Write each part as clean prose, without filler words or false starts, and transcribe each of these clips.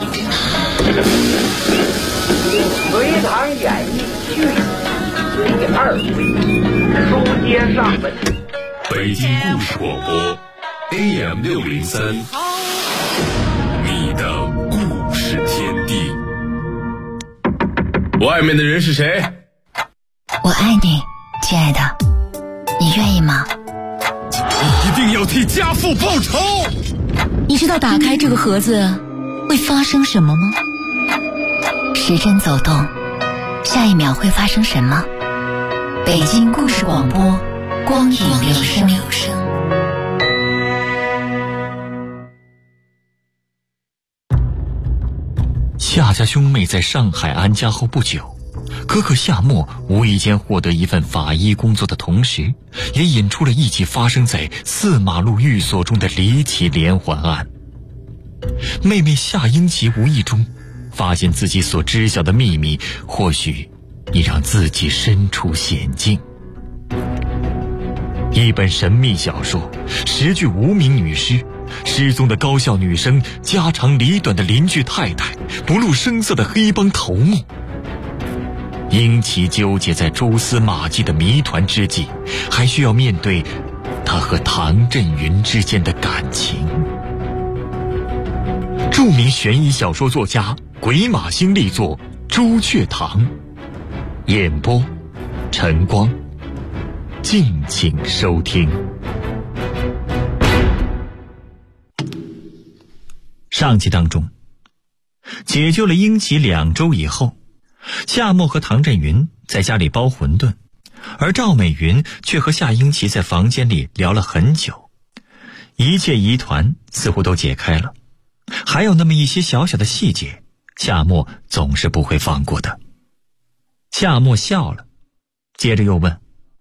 隋唐演义续第2回，书接上文。 北京故事广播 AM603，你的故事天地。外面的人是谁？ 我爱你，亲爱的，你愿意吗？ 我一定要替家父报仇。 你知道打开这个盒子会发生什么吗？时针走动，下一秒会发生什么？北京故事广播，光影留声。 夏家兄妹在上海安家后不久，哥哥夏沫无意间获得一份法医工作的同时，也引出了一起发生在4马路寓所中的离奇连环案。妹妹夏英奇无意中发现自己所知晓的秘密，或许已让自己身处险境。一本神秘小说，10具无名女尸，失踪的高校女生，家长里短的邻居太太，不露声色的黑帮头目。英奇纠结在蛛丝马迹的谜团之际，还需要面对他和唐振云之间的感情。著名悬疑小说作家鬼马星力作《朱雀堂》，演播晨光，敬请收听。上集当中，解救了英奇2周以后，夏沫和唐振云在家里包馄饨，而赵美云却和夏英奇在房间里聊了很久，一切疑团似乎都解开了，还有那么一些小小的细节，夏沫总是不会放过的。夏沫笑了，接着又问：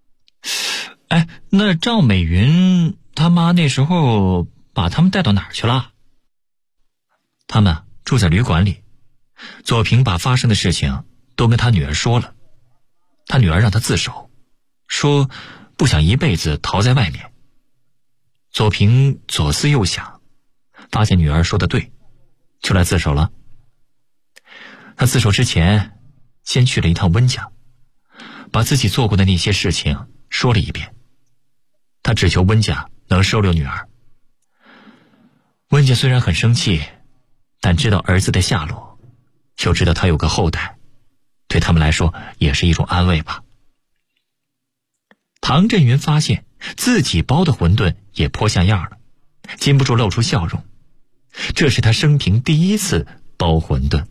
那赵美云他妈那时候把他们带到哪儿去了？他们住在旅馆里，左平把发生的事情都跟他女儿说了，他女儿让他自首，说不想一辈子逃在外面。左平左思右想，发现女儿说的对，就来自首了。他自首之前先去了一趟温家，把自己做过的那些事情说了一遍。他只求温家能收留女儿。温家虽然很生气，但知道儿子的下落，又知道他有个后代，对他们来说也是一种安慰吧。唐振云发现自己包的馄饨也颇像样了，禁不住露出笑容。这是他生平第一次包馄饨。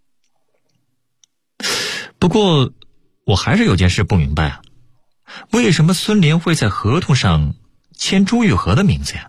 不过我还是有件事不明白啊，为什么孙莲会在合同上签朱玉和的名字呀？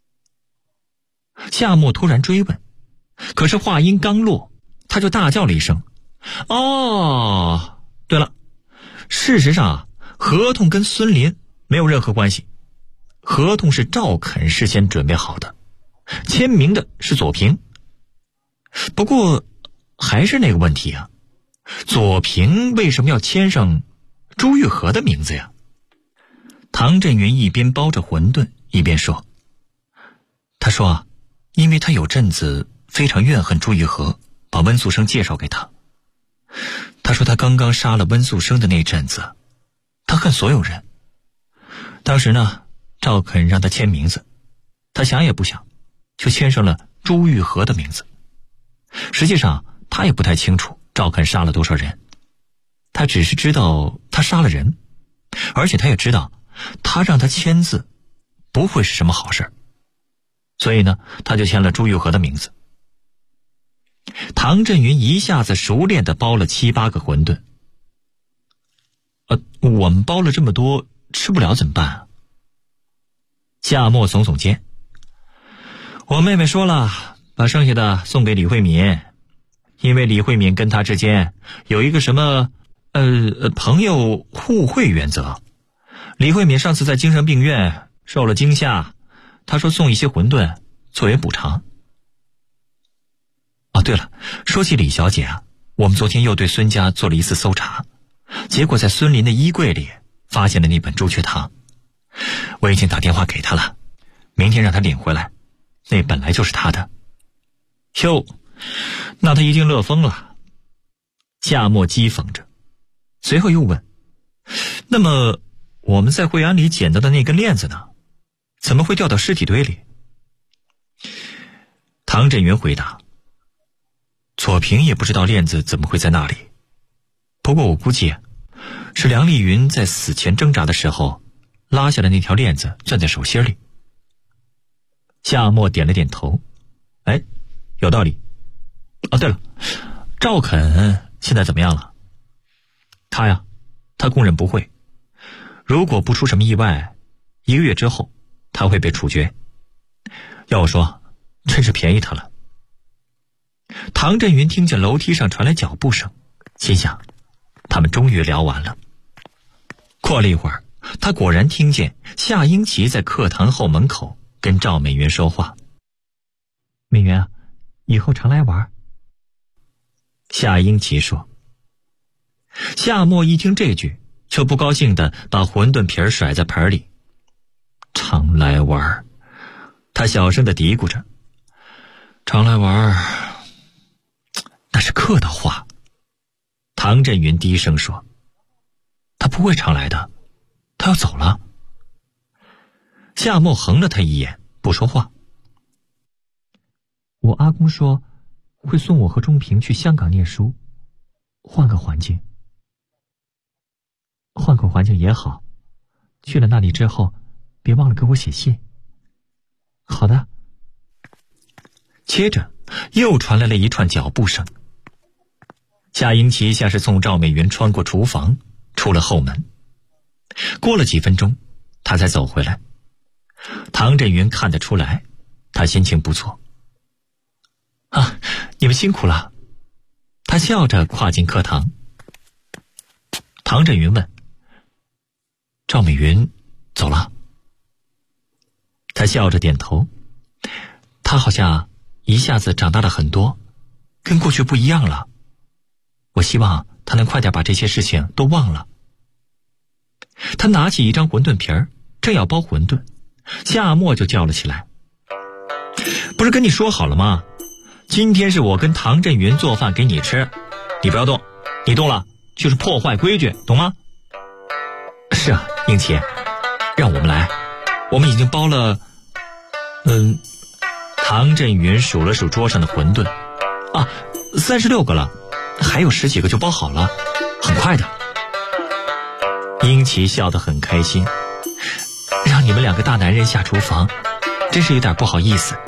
夏沫突然追问，可是话音刚落，他就大叫了一声：哦，对了，事实上啊，合同跟孙林没有任何关系，合同是赵肯事先准备好的，签名的是左平。不过还是那个问题啊，左平为什么要签上朱玉和的名字呀？唐振云一边包着馄饨一边说，他说啊，因为他有阵子非常怨恨朱玉和，把温素生介绍给他。他说他刚刚杀了温素生的那阵子，他恨所有人。当时呢，赵肯让他签名字，他想也不想就签上了朱玉和的名字。实际上他也不太清楚赵肯杀了多少人，他只是知道他杀了人，而且他也知道他让他签字不会是什么好事，所以呢，他就签了朱玉和的名字。唐振云一下子熟练地包了7、8个馄饨。我们包了这么多，吃不了怎么办啊？夏沫耸耸肩，我妹妹说了，把剩下的送给李慧敏，因为李慧敏跟她之间有一个什么朋友互惠原则。李慧敏上次在精神病院受了惊吓，她说送一些馄饨作为补偿。对了，说起李小姐啊，我们昨天又对孙家做了一次搜查，结果在孙林的衣柜里发现了那本朱雀堂。我已经打电话给他了，明天让他领回来，那本来就是他的。哟， 那他一定乐疯了。夏沫讥讽着，随后又问：那么我们在惠安里捡到的那根链子呢？怎么会掉到尸体堆里？唐振云回答：左平也不知道链子怎么会在那里，不过我估计是梁丽云在死前挣扎的时候拉下的那条链子攥在手心里。夏沫点了点头，哎，有道理。哦，对了，赵肯现在怎么样了？他供认不讳，如果不出什么意外，1个月之后他会被处决。要我说，真是便宜他了。唐振云听见楼梯上传来脚步声，心想他们终于聊完了。过了一会儿，他果然听见夏英奇在课堂后门口跟赵美云说话。美云啊，以后常来玩。夏英奇说。夏沫一听这句，就不高兴地把馄饨皮甩在盆里。常来玩，他小声地嘀咕着。常来玩，那是客套话。唐振云低声说。他不会常来的，他要走了。夏沫横了他一眼，不说话。我阿公说会送我和钟平去香港念书，换个环境。换个环境也好，去了那里之后别忘了给我写信。好的。接着又传来了一串脚步声。夏英奇像是送赵美云穿过厨房，出了后门。过了几分钟，他才走回来。唐振云看得出来，他心情不错。啊，你们辛苦了。他笑着跨进课堂。唐振云问：赵美云走了？他笑着点头。他好像一下子长大了很多，跟过去不一样了。我希望他能快点把这些事情都忘了。他拿起一张馄饨皮儿，正要包馄饨，夏沫就叫了起来：不是跟你说好了吗？今天是我跟唐振云做饭给你吃，你不要动，你动了就是破坏规矩，懂吗？是啊，英奇，让我们来，我们已经包了唐振云数了数桌上的馄饨，36个了，还有10几个就包好了，很快的。英奇笑得很开心，让你们2个大男人下厨房，真是有点不好意思。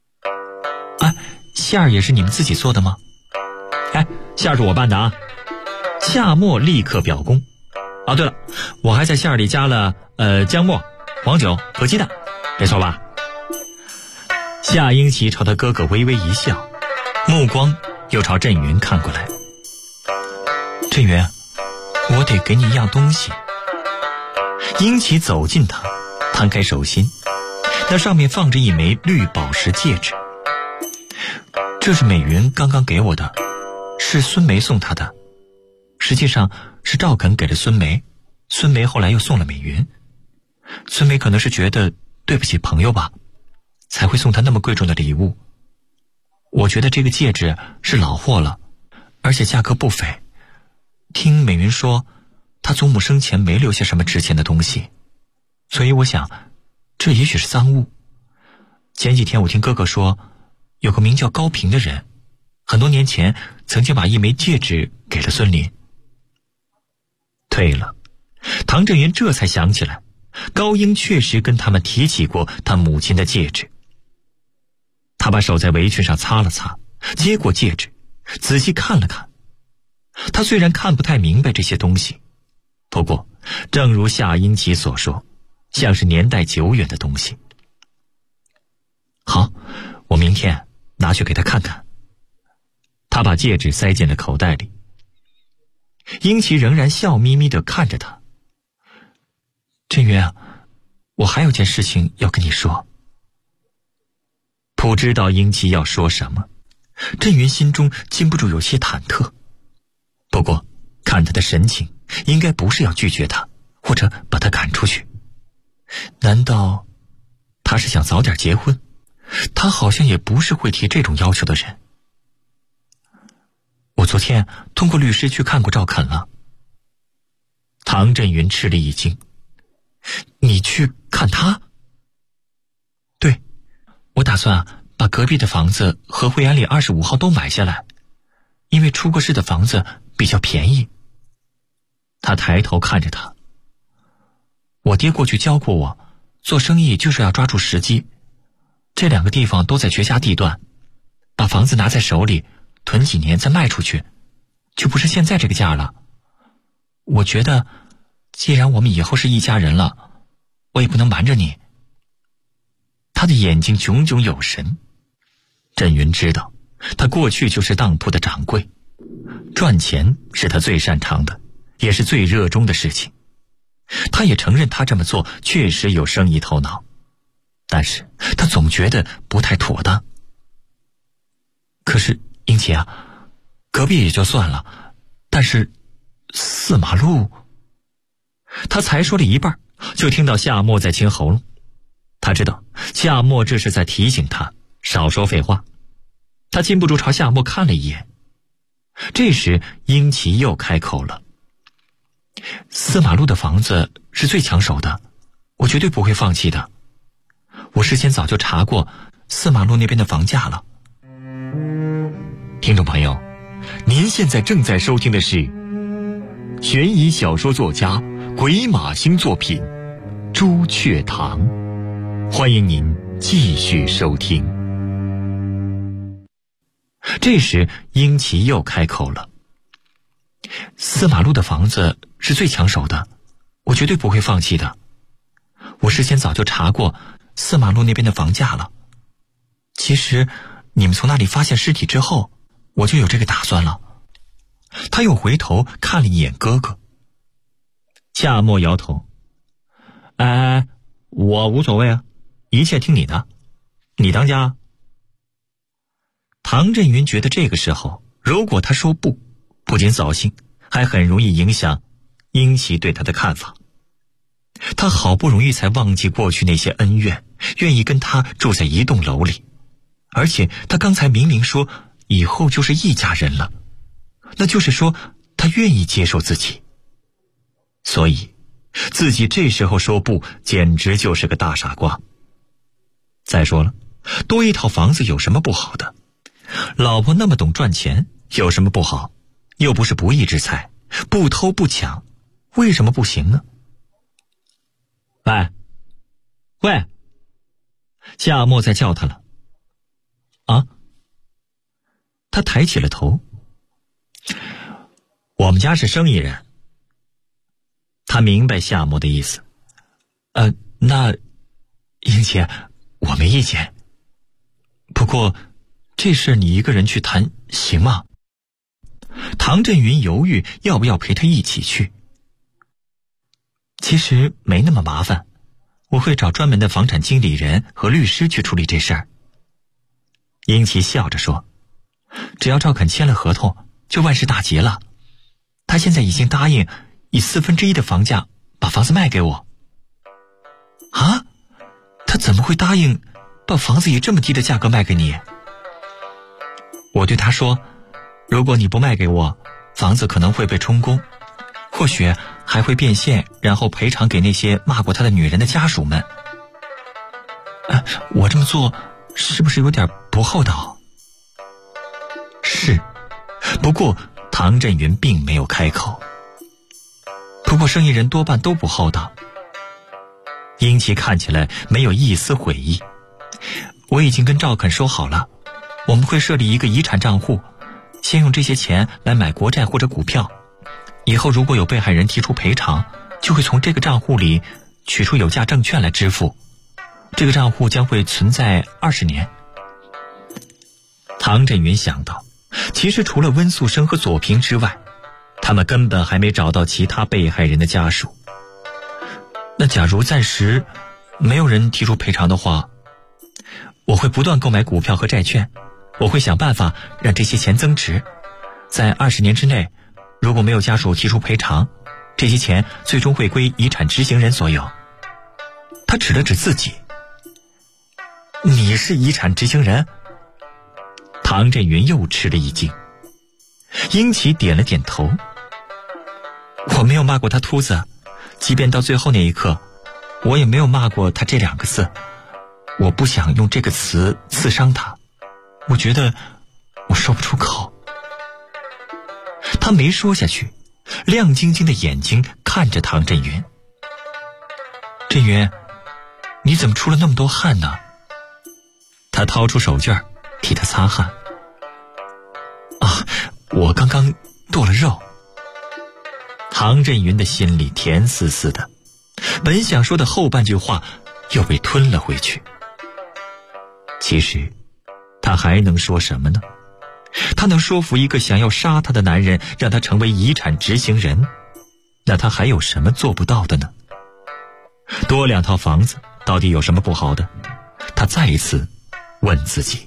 馅儿也是你们自己做的吗？馅儿是我拌的啊。夏沫立刻表功。对了，我还在馅儿里加了姜末、黄酒和鸡蛋，没错吧？夏英奇朝他哥哥微微一笑，目光又朝振云看过来。振云，我得给你一样东西。英奇走近他，摊开手心，那上面放着一枚绿宝石戒指。这是美云刚刚给我的，是孙梅送她的，实际上是赵肯给了孙梅，孙梅后来又送了美云。孙梅可能是觉得对不起朋友吧，才会送她那么贵重的礼物。我觉得这个戒指是老货了，而且价格不菲。听美云说，她祖母生前没留下什么值钱的东西，所以我想这也许是赃物。前几天我听哥哥说，有个名叫高平的人，很多年前曾经把一枚戒指给了孙林。对了，唐振云这才想起来，高英确实跟他们提起过他母亲的戒指。他把手在围裙上擦了擦，接过戒指，仔细看了看。他虽然看不太明白这些东西，不过正如夏英奇所说，像是年代久远的东西。好，我明天拿去给他看看。他把戒指塞进了口袋里。英奇仍然笑眯眯地看着他。振云啊，我还有件事情要跟你说。不知道英奇要说什么，振云心中禁不住有些忐忑。不过看他的神情，应该不是要拒绝他，或者把他赶出去。难道他是想早点结婚？他好像也不是会提这种要求的人。 昨天通过律师去看过赵肯了。唐振云吃了一惊，你去看他？对，我打算把隔壁的房子和惠安里25号都买下来，因为出过事的房子比较便宜。他抬头看着他，我爹过去教过我，做生意就是要抓住时机，这2个地方都在绝佳地段，把房子拿在手里，囤几年再卖出去，就不是现在这个价了。我觉得既然我们以后是一家人了，我也不能瞒着你。他的眼睛炯炯有神。振云知道他过去就是当铺的掌柜，赚钱是他最擅长的，也是最热衷的事情。他也承认他这么做确实有生意头脑，但是他总觉得不太妥当。可是英奇啊，隔壁也就算了，但是4马路……他才说了一半，就听到夏沫在清喉咙。他知道夏沫这是在提醒他少说废话，他禁不住朝夏沫看了一眼。这时英奇又开口了：4马路的房子是最抢手的，我绝对不会放弃的。我事先早就查过4马路那边的房价了。听众朋友，您现在正在收听的是悬疑小说作家鬼马星作品《朱雀堂》，欢迎您继续收听。这时英奇又开口了：4马路的房子是最抢手的，我绝对不会放弃的。我事先早就查过4马路那边的房价了。其实你们从那里发现尸体之后，我就有这个打算了。他又回头看了一眼哥哥。夏沫摇头：我无所谓啊，一切听你的，你当家。唐振云觉得这个时候如果他说不，不仅扫兴，还很容易影响英奇对他的看法。他好不容易才忘记过去那些恩怨，愿意跟他住在一栋楼里，而且他刚才明明说以后就是一家人了，那就是说他愿意接受自己。所以自己这时候说不，简直就是个大傻瓜。再说了，多一套房子有什么不好的？老婆那么懂赚钱，有什么不好？又不是不义之财，不偷不抢，为什么不行呢？喂，夏沫在叫他了。啊？他抬起了头。我们家是生意人。他明白夏沫的意思。那英姐，我没意见。不过这事你一个人去谈行吗？唐振云犹豫要不要陪他一起去。其实没那么麻烦，我会找专门的房产经理人和律师去处理这事儿。英奇笑着说，只要赵肯签了合同，就万事大吉了。他现在已经答应以1/4的房价把房子卖给我。啊？他怎么会答应把房子以这么低的价格卖给你？我对他说，如果你不卖给我，房子可能会被充公，或许还会变现，然后赔偿给那些骂过他的女人的家属们。我这么做是不是有点不厚道？是，不过唐振云并没有开口。不过生意人多半都不厚道。英奇看起来没有一丝悔意。我已经跟赵肯说好了，我们会设立一个遗产账户，先用这些钱来买国债或者股票，以后如果有被害人提出赔偿，就会从这个账户里取出有价证券来支付。这个账户将会存在20年。唐振云想到，其实除了温素生和左平之外，他们根本还没找到其他被害人的家属。那假如暂时没有人提出赔偿的话，我会不断购买股票和债券，我会想办法让这些钱增值。在20年之内，如果没有家属提出赔偿，这些钱最终会归遗产执行人所有。他指了指自己。你是遗产执行人？唐振云又吃了一惊。 英奇点了点头。我没有骂过他秃子，即便到最后那一刻，我也没有骂过他这2个字。我不想用这个词刺伤他，我觉得我说不出口。他没说下去，亮晶晶的眼睛看着唐振云。振云，你怎么出了那么多汗呢？他掏出手绢替他擦汗。啊，我刚刚剁了肉。唐振云的心里甜丝丝的，本想说的后半句话又被吞了回去。其实他还能说什么呢？他能说服一个想要杀他的男人，让他成为遗产执行人，那他还有什么做不到的呢？多2套房子到底有什么不好的？他再一次问自己。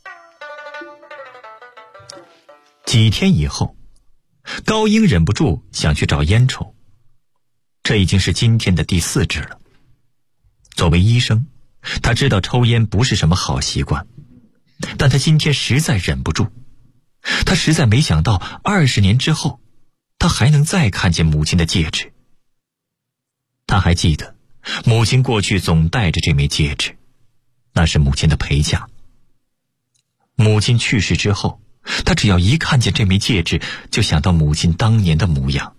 几天以后，高英忍不住想去找烟抽，这已经是今天的第4支了。作为医生，他知道抽烟不是什么好习惯，但他今天实在忍不住。他实在没想到20年之后，他还能再看见母亲的戒指。他还记得母亲过去总戴着这枚戒指，那是母亲的陪嫁。母亲去世之后，他只要一看见这枚戒指，就想到母亲当年的模样。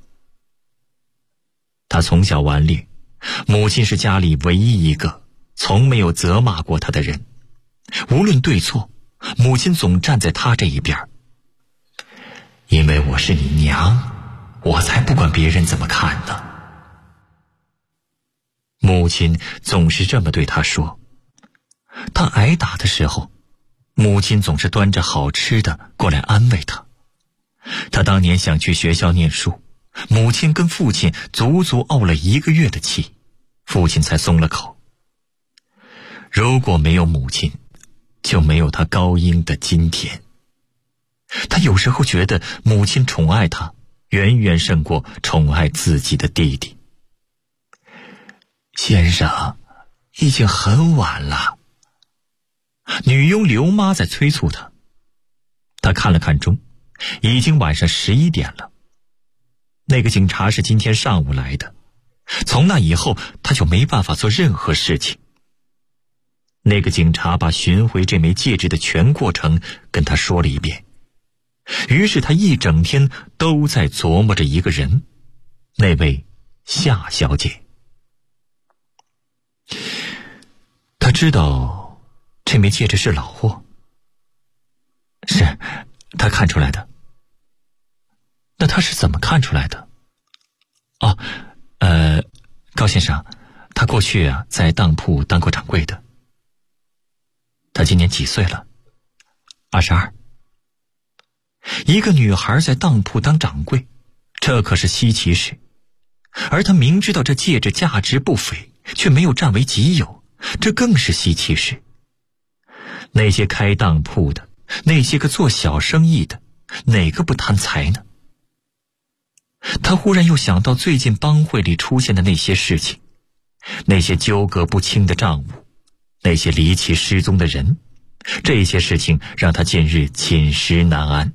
他从小顽劣，母亲是家里唯一一个从没有责骂过他的人，无论对错，母亲总站在他这一边。因为我是你娘，我才不管别人怎么看呢。母亲总是这么对他说。他挨打的时候，母亲总是端着好吃的过来安慰他。他当年想去学校念书，母亲跟父亲足足怄了1个月的气，父亲才松了口。如果没有母亲，就没有他高英的今天。他有时候觉得母亲宠爱他，远远胜过宠爱自己的弟弟。先生，已经很晚了。女佣刘妈在催促他。他看了看钟，已经晚上11点了。那个警察是今天上午来的，从那以后他就没办法做任何事情。那个警察把寻回这枚戒指的全过程跟他说了一遍。于是他一整天都在琢磨着一个人，那位夏小姐。他知道这枚戒指是老货，是他看出来的。那他是怎么看出来的？高先生，他过去在当铺当过掌柜的。他今年几岁了？22。一个女孩在当铺当掌柜，这可是稀奇事。而他明知道这戒指价值不菲，却没有占为己有，这更是稀奇事。那些开当铺的，那些个做小生意的，哪个不贪财呢？他忽然又想到最近帮会里出现的那些事情，那些纠葛不清的账务，那些离奇失踪的人，这些事情让他近日寝食难安。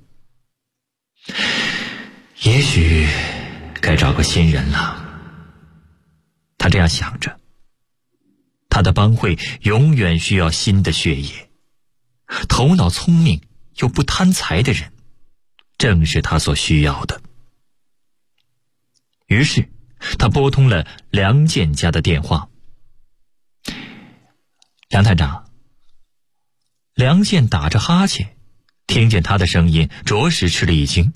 也许该找个新人了，他这样想着。他的帮会永远需要新的血液，头脑聪明又不贪财的人，正是他所需要的。于是他拨通了梁建家的电话。梁探长。梁建打着哈欠，听见他的声音，着实吃了一惊。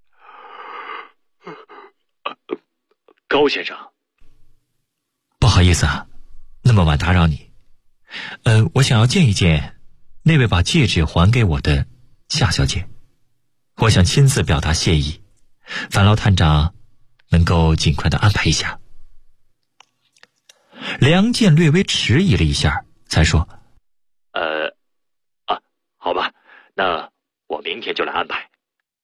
高先生， 不好意思那么晚打扰你。我想要见一见那位把戒指还给我的夏小姐，我想亲自表达谢意，烦劳探长能够尽快的安排一下。梁建略微迟疑了一下，才说： 好吧，那我明天就来安排。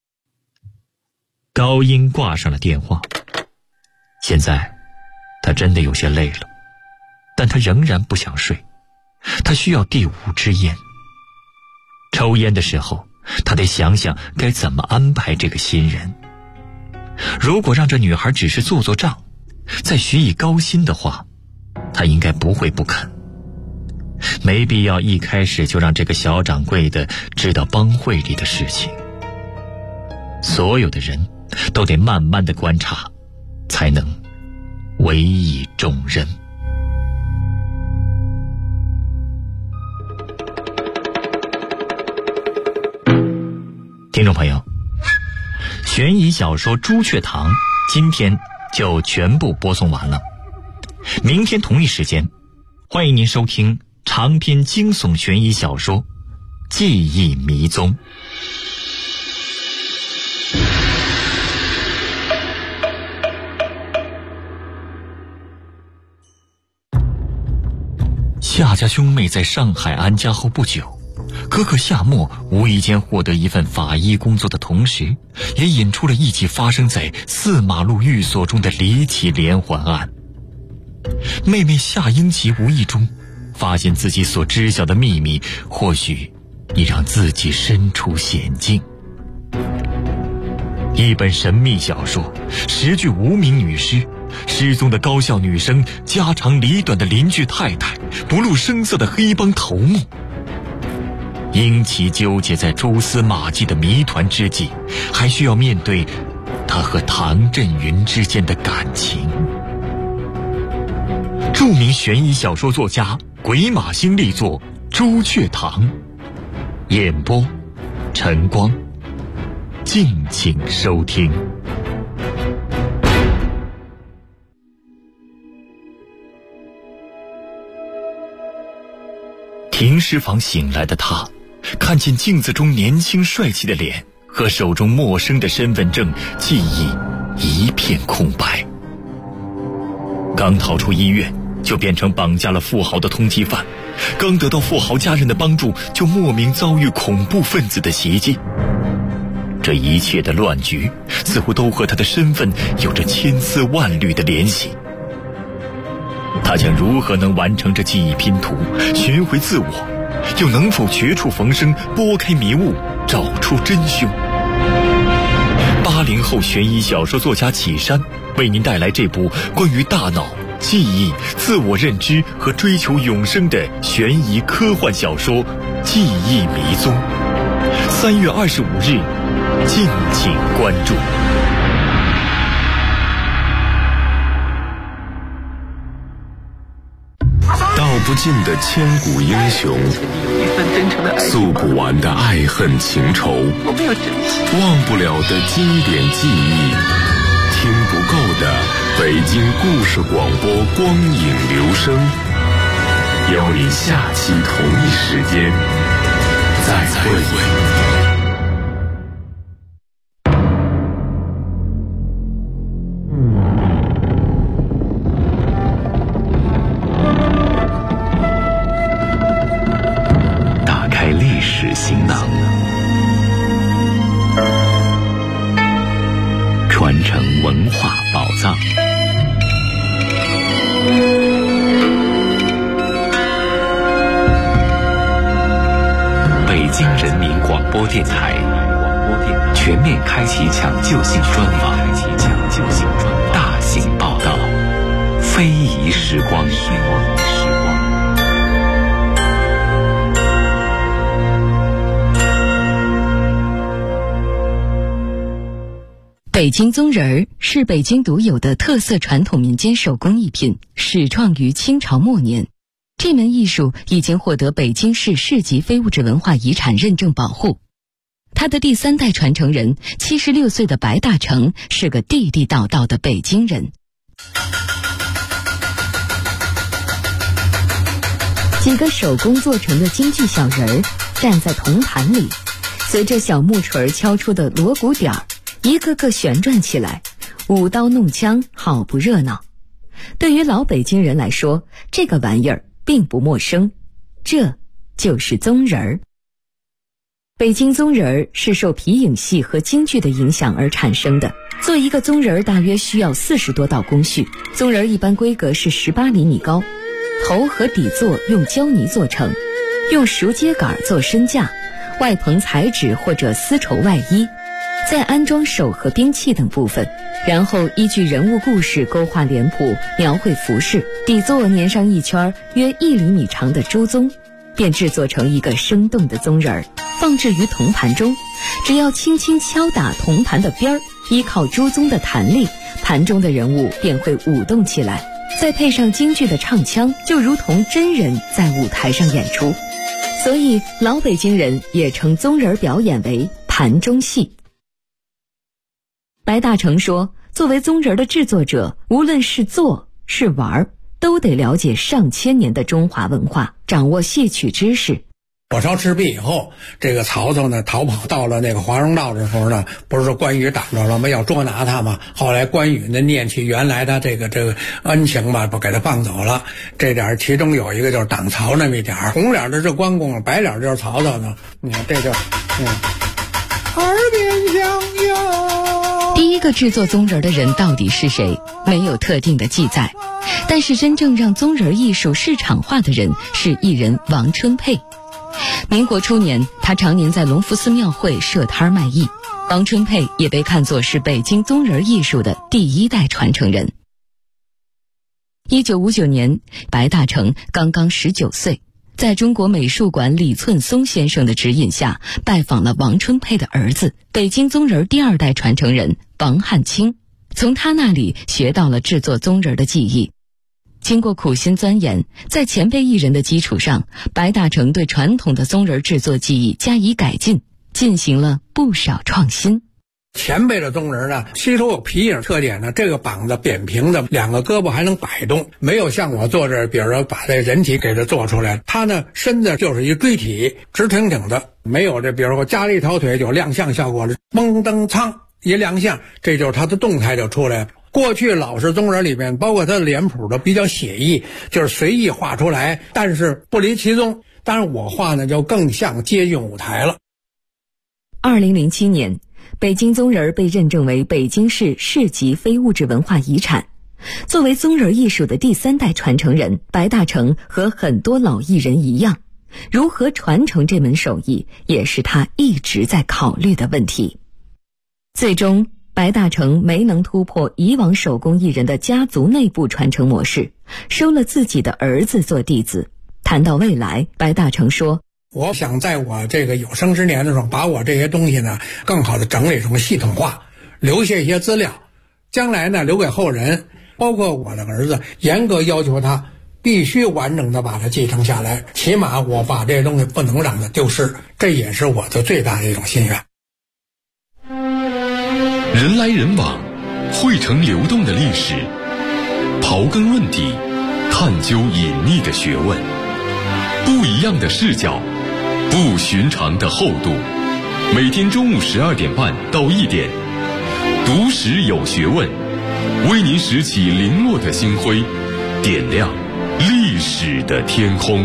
高英挂上了电话。现在他真的有些累了，但他仍然不想睡，他需要第5支烟。抽烟的时候他得想想该怎么安排这个新人。如果让这女孩只是做做账，再许以高薪的话，他应该不会不肯。没必要一开始就让这个小掌柜的知道帮会里的事情。所有的人都得慢慢的观察，才能委以重任。听众朋友，悬疑小说《朱雀堂》今天就全部播送完了。明天同一时间，欢迎您收听长篇惊悚悬疑小说《记忆迷踪》。夏家兄妹在上海安家后不久，哥哥夏沫无意间获得一份法医工作的同时，也引出了一起发生在4马路寓所中的离奇连环案。妹妹夏英奇无意中发现自己所知晓的秘密，或许已让自己身处险境。一本神秘小说，10具无名女尸，失踪的高校女生，家长里短的邻居太太，不露声色的黑帮头目。英奇纠结在蛛丝马迹的谜团之际，还需要面对他和唐振云之间的感情。著名悬疑小说作家鬼马星力作《朱雀堂》，演播晨光，敬请收听。停尸房醒来的他，看见镜子中年轻帅气的脸和手中陌生的身份证，记忆一片空白。刚逃出医院，就变成绑架了富豪的通缉犯，刚得到富豪家人的帮助，就莫名遭遇恐怖分子的袭击。这一切的乱局似乎都和他的身份有着千丝万缕的联系。他将如何能完成这记忆拼图，寻回自我，又能否绝处逢生，拨开迷雾，找出真凶？80后悬疑小说作家启山为您带来这部关于大脑、记忆、自我认知和追求永生的悬疑科幻小说《记忆迷踪》。3月25日，敬请关注。 道不尽的千古英雄，诉不完的爱恨情仇，忘不了的经典记忆，听不够的北京故事广播光影留声。邀您下期同一时间再会。行囊，传承文化宝藏。北京人民广播电台全面开启抢救性专访，大型报道，非遗时光。 北京宗人儿是北京独有的特色传统民间手工艺品，始创于清朝末年。这门艺术已经获得北京市市级非物质文化遗产认证保护。他的第3代传承人76岁的白大成是个地地道道的北京人。几个手工做成的京剧小人儿站在铜盘里，随着小木锤敲出的锣鼓点儿，一个个旋转起来，舞刀弄枪，好不热闹。对于老北京人来说，这个玩意儿并不陌生，这就是宗人儿。北京宗人儿是受皮影戏和京剧的影响而产生的。做一个宗人儿大约需要40多道工序，宗人儿一般规格是18厘米高，头和底座用胶泥做成，用熟秸秆做身架， 外棚彩纸或者丝绸外衣，再安装手和兵器等部分，然后依据人物故事勾画脸谱，描绘服饰，底座粘上一圈约1厘米长的猪鬃，便制作成一个生动的鬃人，放置于铜盘中。只要轻轻敲打铜盘的边儿，依靠猪鬃的弹力，盘中的人物便会舞动起来，再配上京剧的唱腔，就如同真人在舞台上演出。所以老北京人也称鬃人表演为盘中戏。白大成说，作为鬃人的制作者，无论是做是玩，都得了解上千年的中华文化，掌握戏曲知识。 火烧赤壁以后，这个曹操呢逃跑到了那个华容道的时候呢，不是关羽挡着了吗？要捉拿他嘛。后来关羽呢念起原来的这个恩情吧，不给他放走了。这点其中有一个就是挡曹那么一点，红脸的是关公，白脸就是曹操呢。你看这就耳边响哟。 第一个制作鬃人的人到底是谁？没有特定的记载。但是真正让鬃人艺术市场化的人是艺人王春佩。民国初年，他常年在隆福寺庙会设摊卖艺。王春佩也被看作是北京鬃人艺术的第1代传承人。1959年，白大成刚刚19岁，在中国美术馆李寸松先生的指引下，拜访了王春佩的儿子，北京鬃人第2代传承人王汉卿，从他那里学到了制作鬃人的技艺。经过苦心钻研，在前辈艺人的基础上，白大成对传统的鬃人制作技艺加以改进，进行了不少创新。 前辈的鬃人呢，吸收有皮影特点呢，这个膀子扁平的，2个胳膊还能摆动，没有像我做这，比如说把这人体给它做出来，它呢身子就是一锥体，直挺挺的，没有这比如说加了一条腿有亮相效果了，嘣噔苍一亮相，这就是它的动态就出来了。过去老式鬃人里面，包括它的脸谱都比较写意，就是随意画出来，但是不离其宗。当然我画呢就更像接近舞台了。 2007年，北京鬃人被认证为北京市市级非物质文化遗产。作为鬃人艺术的第3代传承人，白大成和很多老艺人一样，如何传承这门手艺，也是他一直在考虑的问题。最终白大成没能突破以往手工艺人的家族内部传承模式，收了自己的儿子做弟子。谈到未来，白大成说， 我想在我这个有生之年的时候，把我这些东西呢更好的整理成系统化，留下一些资料，将来呢留给后人，包括我的儿子，严格要求他必须完整的把它继承下来，起码我把这些东西不能让它丢失，这也是我的最大的一种心愿。 人来人往，汇成流动的历史，刨根问底，探究隐秘的学问，不一样的视角，不寻常的厚度。每天中午12点半到1点，读史有学问，为您拾起零落的星辉，点亮历史的天空。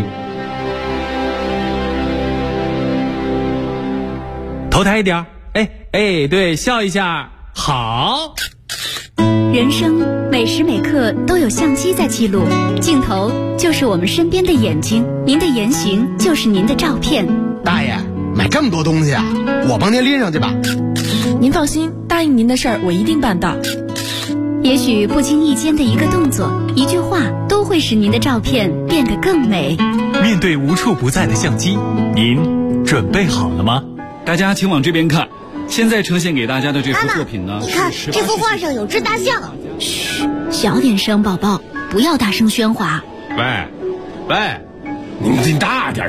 头抬一点，对，笑一下，好。 人生每时每刻都有相机在记录，镜头就是我们身边的眼睛，您的言行就是您的照片。 大爷，买这么多东西啊，我帮您拎上去吧。 您放心，答应您的事儿我一定办到。 也许不经意间的一个动作、一句话，都会使您的照片变得更美。 面对无处不在的相机，您准备好了吗？ 大家请往这边看，现在呈现给大家的这幅作品呢， 你看这幅画上有只大象。 嘘，小点声，宝宝，不要大声喧哗。 喂，你大点